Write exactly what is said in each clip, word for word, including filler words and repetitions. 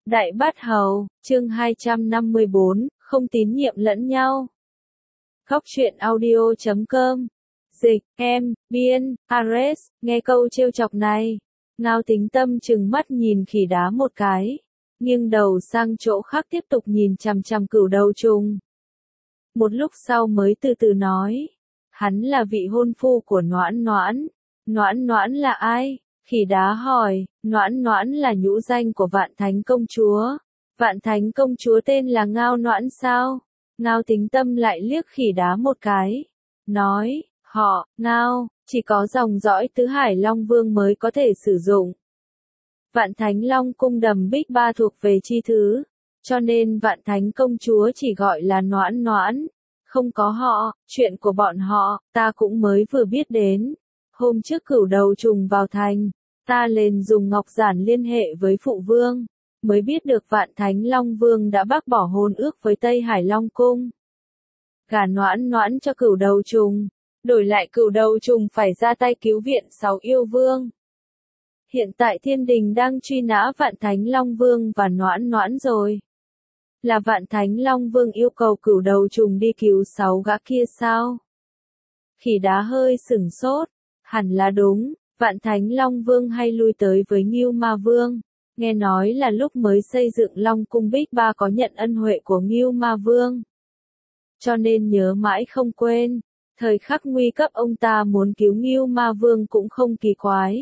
Đại Bát Hầu, chương hai trăm năm mươi bốn, không tín nhiệm lẫn nhau. Góc truyện audio chấm com. Dịch, em, biên, Ares, nghe câu trêu chọc này. Ngao Tính Tâm trừng mắt nhìn khỉ đá một cái, nghiêng đầu sang chỗ khác tiếp tục nhìn chằm chằm cửu đầu trùng. Một lúc sau mới từ từ nói, hắn là vị hôn phu của Noãn Noãn. Noãn Noãn là ai? Khỉ đá hỏi. Noãn Noãn là nhũ danh của Vạn Thánh Công Chúa. Vạn Thánh Công Chúa tên là Ngao Noãn sao? Ngao Tính Tâm lại liếc khỉ đá một cái, nói, họ, Ngao, chỉ có dòng dõi tứ Hải Long Vương mới có thể sử dụng. Vạn Thánh Long Cung đầm Bích Ba thuộc về chi thứ, cho nên Vạn Thánh Công Chúa chỉ gọi là Noãn Noãn, không có họ. Chuyện của bọn họ, ta cũng mới vừa biết đến. Hôm trước cửu đầu trùng vào thành, ta liền dùng ngọc giản liên hệ với phụ vương, mới biết được Vạn Thánh Long Vương đã bác bỏ hôn ước với Tây Hải Long Cung. Gả Noãn Noãn cho cửu đầu trùng, đổi lại cửu đầu trùng phải ra tay cứu viện sáu yêu vương. Hiện tại thiên đình đang truy nã Vạn Thánh Long Vương và Noãn Noãn rồi. Là Vạn Thánh Long Vương yêu cầu cửu đầu trùng đi cứu sáu gã kia sao? Khỉ đá hơi sửng sốt, hẳn là đúng. Vạn Thánh Long Vương hay lui tới với Ngưu Ma Vương, nghe nói là lúc mới xây dựng Long Cung Bích Ba có nhận ân huệ của Ngưu Ma Vương. Cho nên nhớ mãi không quên, thời khắc nguy cấp ông ta muốn cứu Ngưu Ma Vương cũng không kỳ quái.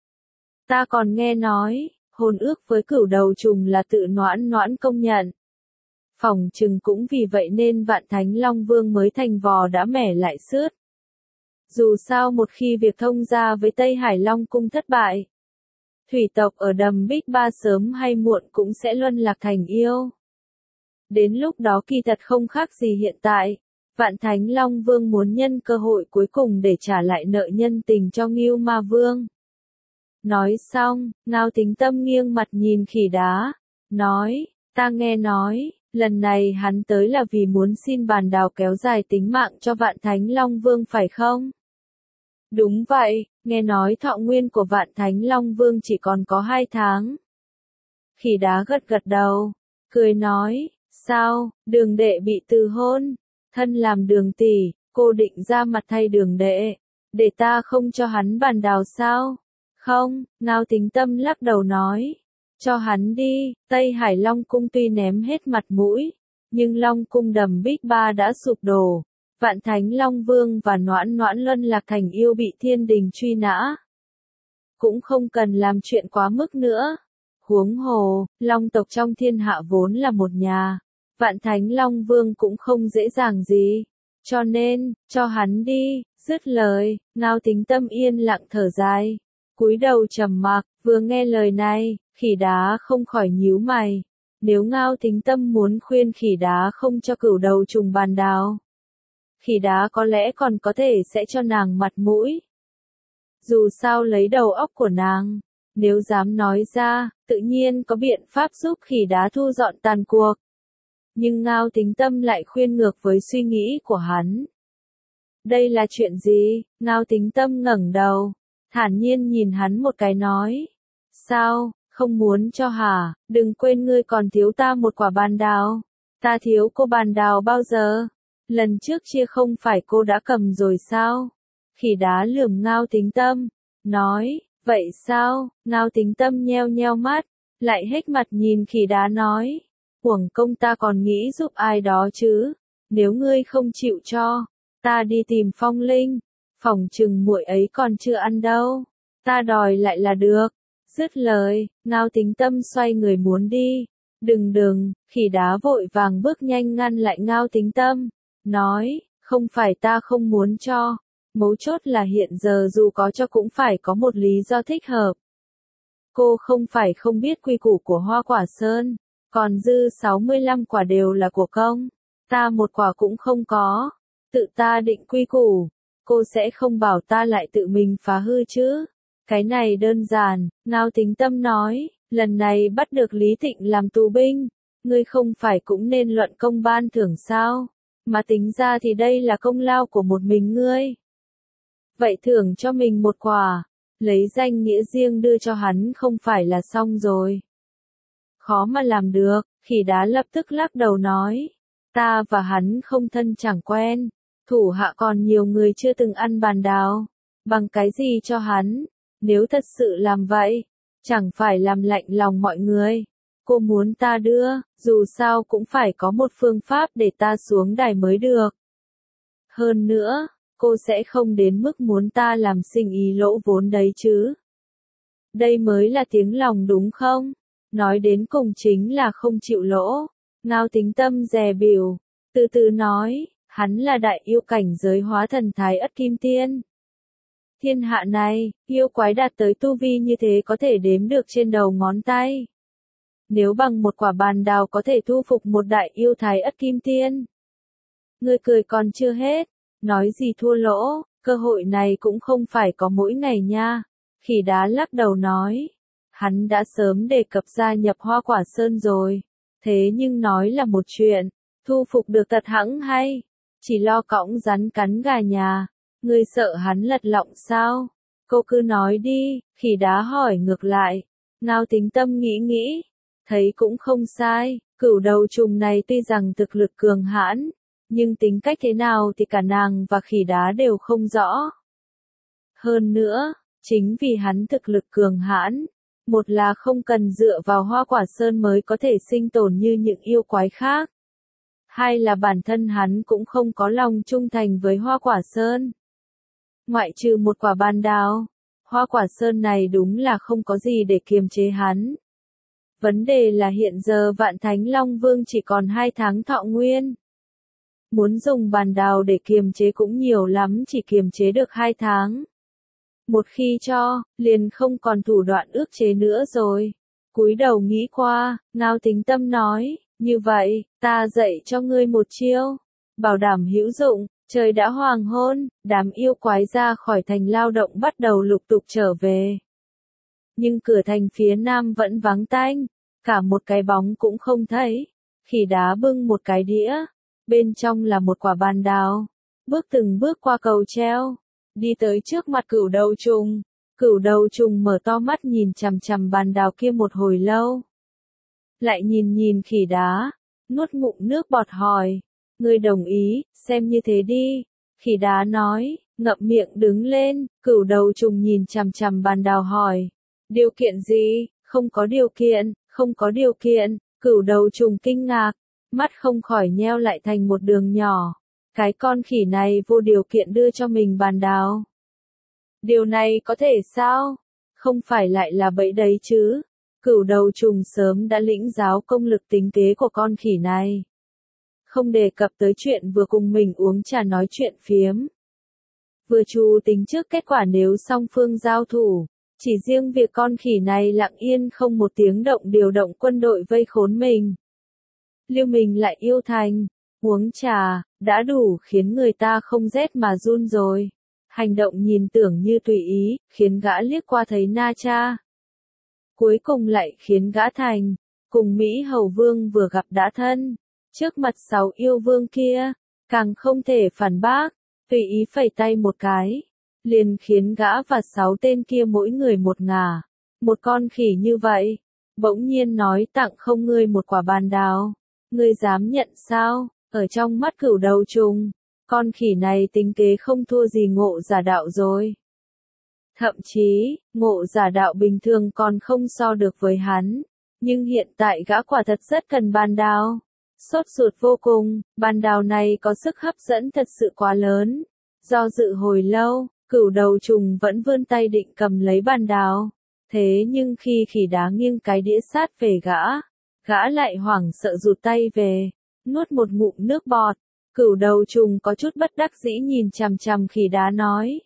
Ta còn nghe nói, hôn ước với cửu đầu trùng là tự Noãn Noãn công nhận. Phỏng chừng cũng vì vậy nên Vạn Thánh Long Vương mới thành vò đã mẻ lại sướt. Dù sao một khi việc thông gia với Tây Hải Long Cung thất bại, thủy tộc ở đầm Bích Ba sớm hay muộn cũng sẽ luân lạc thành yêu. Đến lúc đó kỳ thật không khác gì hiện tại, Vạn Thánh Long Vương muốn nhân cơ hội cuối cùng để trả lại nợ nhân tình cho Ngưu Ma Vương. Nói xong, Ngao Tính Tâm nghiêng mặt nhìn khỉ đá, nói, ta nghe nói, lần này hắn tới là vì muốn xin bàn đào kéo dài tính mạng cho Vạn Thánh Long Vương phải không? Đúng vậy, nghe nói thọ nguyên của Vạn Thánh Long Vương chỉ còn có hai tháng. Khỉ đá gật gật đầu, cười nói, sao, đường đệ bị từ hôn, thân làm đường tỷ, cô định ra mặt thay đường đệ, để ta không cho hắn bàn đào sao? Không, Ngao Tính Tâm lắc đầu nói, cho hắn đi. Tây Hải Long Cung tuy ném hết mặt mũi, nhưng Long Cung đầm Bích Ba đã sụp đổ. Vạn Thánh Long Vương và Noãn Noãn luân lạc thành yêu bị thiên đình truy nã. Cũng không cần làm chuyện quá mức nữa. Huống hồ, Long tộc trong thiên hạ vốn là một nhà. Vạn Thánh Long Vương cũng không dễ dàng gì. Cho nên, cho hắn đi. Dứt lời, Ngao Tính Tâm yên lặng thở dài, cúi đầu trầm mặc. Vừa nghe lời này, khỉ đá không khỏi nhíu mày. Nếu Ngao Tính Tâm muốn khuyên khỉ đá không cho cửu đầu trùng bàn đào, khỉ đá có lẽ còn có thể sẽ cho nàng mặt mũi. Dù sao lấy đầu óc của nàng, nếu dám nói ra, tự nhiên có biện pháp giúp khỉ đá thu dọn tàn cuộc. Nhưng Ngao Tính Tâm lại khuyên ngược với suy nghĩ của hắn. Đây là chuyện gì? Ngao Tính Tâm ngẩng đầu, thản nhiên nhìn hắn một cái nói. Sao, không muốn cho hả? Đừng quên ngươi còn thiếu ta một quả bàn đào. Ta thiếu cô bàn đào bao giờ? Lần trước chia không phải cô đã cầm rồi sao? Khỉ đá lườm Ngao Tính Tâm, nói, vậy sao? Ngao Tính Tâm nheo nheo mắt, lại hết mặt nhìn khỉ đá nói, uổng công ta còn nghĩ giúp ai đó chứ, nếu ngươi không chịu cho, ta đi tìm Phong Linh, phỏng chừng muội ấy còn chưa ăn đâu, ta đòi lại là được. Dứt lời, Ngao Tính Tâm xoay người muốn đi. Đừng đừng, khỉ đá vội vàng bước nhanh ngăn lại Ngao Tính Tâm, nói, không phải ta không muốn cho, mấu chốt là hiện giờ dù có cho cũng phải có một lý do thích hợp. Cô không phải không biết quy củ của Hoa Quả Sơn, còn dư sáu mươi lăm quả đều là của công, ta một quả cũng không có, tự ta định quy củ, cô sẽ không bảo ta lại tự mình phá hư chứ. Cái này đơn giản, Ngao Tính Tâm nói, lần này bắt được Lý Tịnh làm tù binh, ngươi không phải cũng nên luận công ban thưởng sao? Mà tính ra thì đây là công lao của một mình ngươi. Vậy thưởng cho mình một quả, lấy danh nghĩa riêng đưa cho hắn không phải là xong rồi. Khó mà làm được, khỉ đá lập tức lắc đầu nói. Ta và hắn không thân chẳng quen, thủ hạ còn nhiều người chưa từng ăn bàn đào. Bằng cái gì cho hắn, nếu thật sự làm vậy, chẳng phải làm lạnh lòng mọi người. Cô muốn ta đưa, dù sao cũng phải có một phương pháp để ta xuống đài mới được. Hơn nữa, cô sẽ không đến mức muốn ta làm sinh ý lỗ vốn đấy chứ. Đây mới là tiếng lòng đúng không? Nói đến cùng chính là không chịu lỗ. Ngao Tính Tâm dè bỉu, từ từ nói, hắn là đại yêu cảnh giới hóa thần thái ất kim tiên. Thiên hạ này, yêu quái đạt tới tu vi như thế có thể đếm được trên đầu ngón tay. Nếu bằng một quả bàn đào có thể thu phục một đại yêu thái ất kim tiên. Ngươi cười còn chưa hết, nói gì thua lỗ, cơ hội này cũng không phải có mỗi ngày nha. Khỉ đá lắc đầu nói, hắn đã sớm đề cập gia nhập Hoa Quả Sơn rồi, thế nhưng nói là một chuyện, thu phục được tật hẵng hay, chỉ lo cõng rắn cắn gà nhà, ngươi sợ hắn lật lọng sao? Cô cứ nói đi, khỉ đá hỏi ngược lại. Ngao Tính Tâm nghĩ nghĩ, thấy cũng không sai, cửu đầu trùng này tuy rằng thực lực cường hãn, nhưng tính cách thế nào thì cả nàng và khỉ đá đều không rõ. Hơn nữa, chính vì hắn thực lực cường hãn, một là không cần dựa vào Hoa Quả Sơn mới có thể sinh tồn như những yêu quái khác. Hai là bản thân hắn cũng không có lòng trung thành với Hoa Quả Sơn. Ngoại trừ một quả bàn đào, Hoa Quả Sơn này đúng là không có gì để kiềm chế hắn. Vấn đề là hiện giờ Vạn Thánh Long Vương chỉ còn hai tháng thọ nguyên. Muốn dùng bàn đào để kiềm chế cũng nhiều lắm, chỉ kiềm chế được hai tháng. Một khi cho, liền không còn thủ đoạn ước chế nữa rồi. Cúi đầu nghĩ qua, Ngao Tính Tâm nói, như vậy, ta dạy cho ngươi một chiêu, bảo đảm hữu dụng. Trời đã hoàng hôn, đám yêu quái ra khỏi thành lao động bắt đầu lục tục trở về. Nhưng cửa thành phía nam vẫn vắng tanh, cả một cái bóng cũng không thấy. Khỉ đá bưng một cái đĩa, bên trong là một quả bàn đào, bước từng bước qua cầu treo, đi tới trước mặt cửu đầu trùng. Cửu đầu trùng mở to mắt nhìn chằm chằm bàn đào kia một hồi lâu. Lại nhìn nhìn khỉ đá, nuốt ngụm nước bọt hỏi. Ngươi đồng ý, xem như thế đi. Khỉ đá nói, ngậm miệng đứng lên, cửu đầu trùng nhìn chằm chằm bàn đào hỏi. Điều kiện gì? Không có điều kiện, không có điều kiện. Cửu đầu trùng kinh ngạc, mắt không khỏi nheo lại thành một đường nhỏ. Cái con khỉ này vô điều kiện đưa cho mình bàn đào. Điều này có thể sao? Không phải lại là bẫy đấy chứ? Cửu đầu trùng sớm đã lĩnh giáo công lực tính kế của con khỉ này. Không đề cập tới chuyện vừa cùng mình uống trà nói chuyện phiếm. Vừa chu tính trước kết quả nếu song phương giao thủ, chỉ riêng việc con khỉ này lặng yên không một tiếng động điều động quân đội vây khốn mình. Lưu mình lại yêu thành, uống trà, đã đủ khiến người ta không rét mà run rồi. Hành động nhìn tưởng như tùy ý, khiến gã liếc qua thấy Na Cha. Cuối cùng lại khiến gã thành, cùng Mỹ Hầu Vương vừa gặp đã thân. Trước mặt sáu yêu vương kia, càng không thể phản bác, tùy ý phẩy tay một cái, liền khiến gã và sáu tên kia mỗi người một ngả. Một con khỉ như vậy, bỗng nhiên nói tặng không ngươi một quả bàn đào, ngươi dám nhận sao? Ở trong mắt cửu đầu trùng, con khỉ này tính kế không thua gì ngộ giả đạo rồi. Thậm chí, ngộ giả đạo bình thường còn không so được với hắn, nhưng hiện tại gã quả thật rất cần bàn đào. Sốt ruột vô cùng, bàn đào này có sức hấp dẫn thật sự quá lớn. Do dự hồi lâu, cửu đầu trùng vẫn vươn tay định cầm lấy bàn đào. Thế nhưng khi khỉ đá nghiêng cái đĩa sát về gã, gã lại hoảng sợ rụt tay về, nuốt một ngụm nước bọt. Cửu đầu trùng có chút bất đắc dĩ nhìn chằm chằm khỉ đá nói.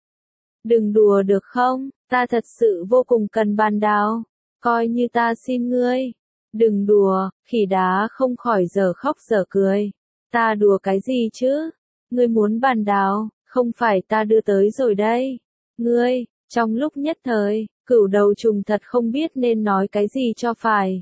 Đừng đùa được không, ta thật sự vô cùng cần bàn đào, coi như ta xin ngươi. Đừng đùa, khỉ đá không khỏi giờ khóc giờ cười. Ta đùa cái gì chứ? Ngươi muốn bàn đào, không phải ta đưa tới rồi đây. Ngươi, trong lúc nhất thời, cửu đầu trùng thật không biết nên nói cái gì cho phải.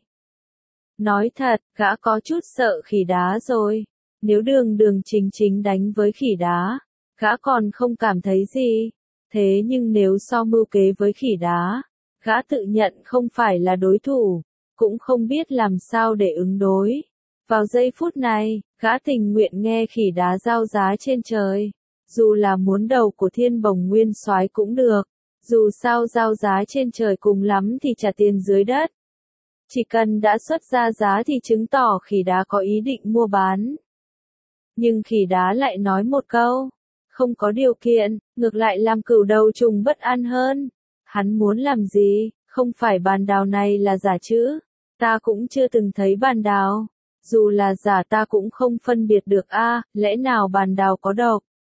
Nói thật, gã có chút sợ khỉ đá rồi. Nếu đường đường chính chính đánh với khỉ đá, gã còn không cảm thấy gì. Thế nhưng nếu so mưu kế với khỉ đá, gã tự nhận không phải là đối thủ. cũng không biết làm sao để ứng đối. Vào giây phút này, gã tình nguyện nghe khỉ đá giao giá trên trời. Dù là muốn đầu của Thiên Bồng Nguyên Soái cũng được, dù sao giao giá trên trời cùng lắm thì trả tiền dưới đất. Chỉ cần đã xuất ra giá thì chứng tỏ khỉ đá có ý định mua bán. Nhưng khỉ đá lại nói một câu, không có điều kiện, ngược lại làm cửu đầu trùng bất an hơn. Hắn muốn làm gì, không phải bàn đào này là giả chứ, ta cũng chưa từng thấy bàn đào. Dù là giả ta cũng không phân biệt được a, lẽ nào bàn đào có độc?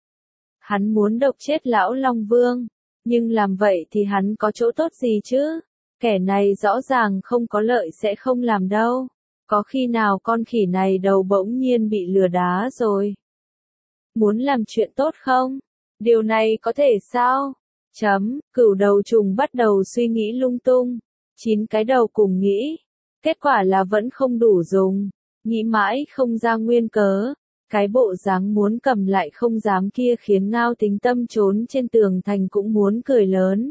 Hắn muốn độc chết lão Long Vương, nhưng làm vậy thì hắn có chỗ tốt gì chứ? Kẻ này rõ ràng không có lợi sẽ không làm đâu. Có khi nào con khỉ này đầu bỗng nhiên bị lừa đá rồi? Muốn làm chuyện tốt không? Điều này có thể sao? Chấm, cửu đầu trùng bắt đầu suy nghĩ lung tung. Chín cái đầu cùng nghĩ. Kết quả là vẫn không đủ dùng. Nghĩ mãi không ra nguyên cớ. Cái bộ dáng muốn cầm lại không dám kia khiến Ngao Tính Tâm trốn trên tường thành cũng muốn cười lớn.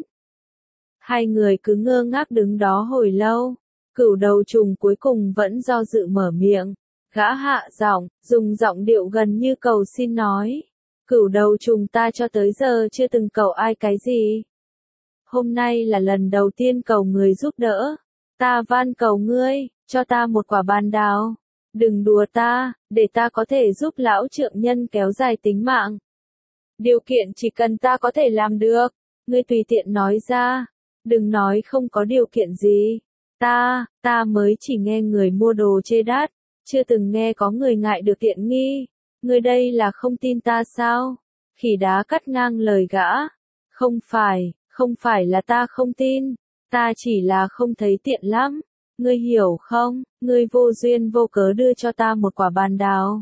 Hai người cứ ngơ ngác đứng đó hồi lâu. Cửu đầu trùng cuối cùng vẫn do dự mở miệng. Gã hạ giọng, dùng giọng điệu gần như cầu xin nói. Cửu đầu trùng ta cho tới giờ chưa từng cầu ai cái gì. Hôm nay là lần đầu tiên cầu người giúp đỡ. Ta van cầu ngươi, cho ta một quả bàn đào. Đừng đùa ta, để ta có thể giúp lão trượng nhân kéo dài tính mạng. Điều kiện chỉ cần ta có thể làm được. Ngươi tùy tiện nói ra. Đừng nói không có điều kiện gì. Ta, ta mới chỉ nghe người mua đồ chê đắt. Chưa từng nghe có người ngại được tiện nghi. Ngươi đây là không tin ta sao? Khỉ đá cắt ngang lời gã. Không phải, không phải là ta không tin. Ta chỉ là không thấy tiện lắm. Ngươi hiểu không? Ngươi vô duyên vô cớ đưa cho ta một quả bàn đào.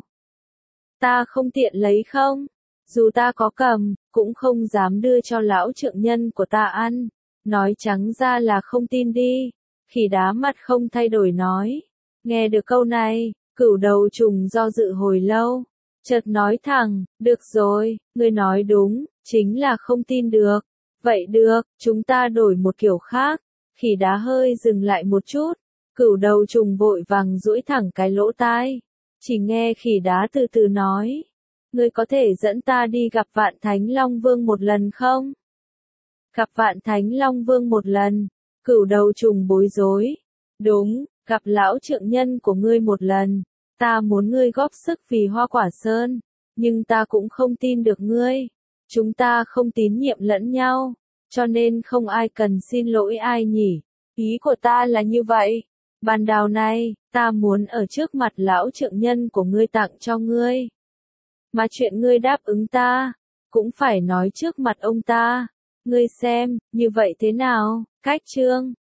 Ta không tiện lấy không? Dù ta có cầm, cũng không dám đưa cho lão trượng nhân của ta ăn. Nói trắng ra là không tin đi. Khỉ đá mặt không thay đổi nói. Nghe được câu này, cửu đầu trùng do dự hồi lâu. Chợt nói thẳng, được rồi, ngươi nói đúng, chính là không tin được. Vậy được, chúng ta đổi một kiểu khác. Khỉ đá hơi dừng lại một chút. Cửu đầu trùng vội vàng duỗi thẳng cái lỗ tai. Chỉ nghe khỉ đá từ từ nói. Ngươi có thể dẫn ta đi gặp Vạn Thánh Long Vương một lần không? Gặp Vạn Thánh Long Vương một lần. Cửu đầu trùng bối rối. Đúng, gặp lão trượng nhân của ngươi một lần. Ta muốn ngươi góp sức vì Hoa Quả Sơn. Nhưng ta cũng không tin được ngươi. Chúng ta không tín nhiệm lẫn nhau. Cho nên không ai cần xin lỗi ai nhỉ. Ý của ta là như vậy. Bàn đào này, ta muốn ở trước mặt lão trượng nhân của ngươi tặng cho ngươi. Mà chuyện ngươi đáp ứng ta, cũng phải nói trước mặt ông ta. Ngươi xem, như vậy thế nào? Cách chương